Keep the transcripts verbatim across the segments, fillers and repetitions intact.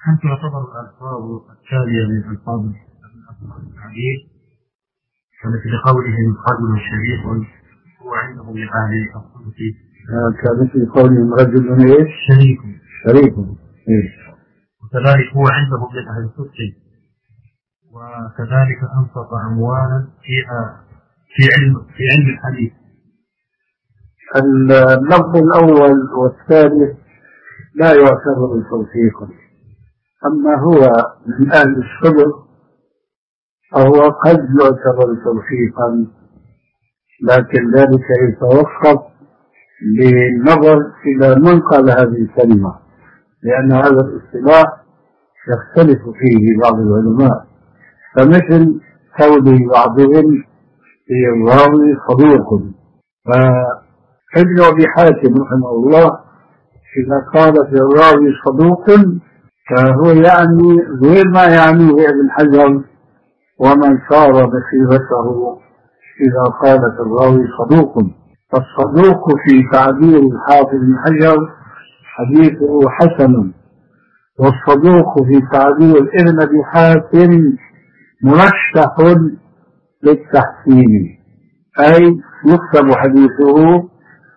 هل تعتبر الألفاظ التالية من ألفاظ الحديث التي لقولهم رجل شريف هو عندهم من أهل الصدق كمثل قولهم رجل إيش؟ شريف شريف إيش؟ وكذلك هو عندهم من أهل الصدق، وكذلك أنفق أموالا في في علم في علم الحديث. اللفظ الأول والثالث لا يعتبر توثيقا، أما هو من أهل الصدق فهو قد يعتبر توثيقا، لكن ذلك يتوقف بالنظر إلى من قال هذه الكلمة، لأن هذا الاصطلاح يختلف فيه بعض العلماء، فمثل قول بعضهم في الراوي صدوق، فابن أبي حاتم رحمه الله إذا قال في الراوي صدوق فهو يعني غير ما يعنيه ابن حجر ومن صار بصيغته إذا قال في الراوي صدوق. فالصدوق في تعبير الحافظ بن حجر حديثه حسن، والصدوق في تعبير ابن أبي حاتم مرشح للتحسين، أي يكتب حديثه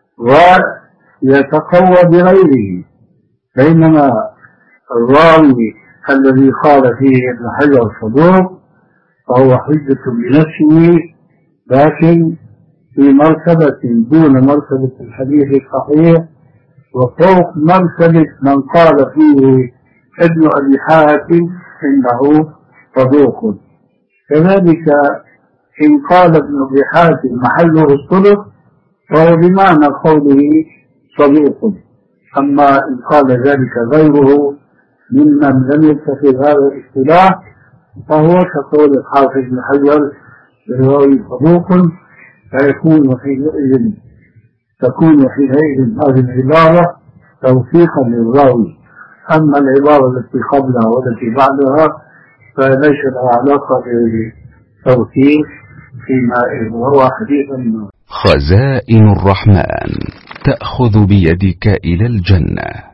ويتقوى بغيره، بينما الراوي الذي قال فيه ابن حجر صدوق فهو حجة بنفسه، لكن في مرتبة دون مرتبة الحديث الصحيح وفوق مرتبة من قال فيه ابن أبي حاتم إنه صدوق. كذلك إن قال ابن أبي حاتم محله الصدق فهو بمعنى قوله صدوق، أما إن قال ذلك غيره ممن لم يتخذ هذا الاصطلاح فهو كقول الحافظ بن حجر الراوي صدوق، فيكون حينئذ تكون حينئذ هذه العبارة توثيقا للراوي. أما العبارة التي قبلها والتي بعدها فليس لها علاقة بالتوثيق فيما هو حديث. خزائن الرحمن تأخذ بيدك إلى الجنة.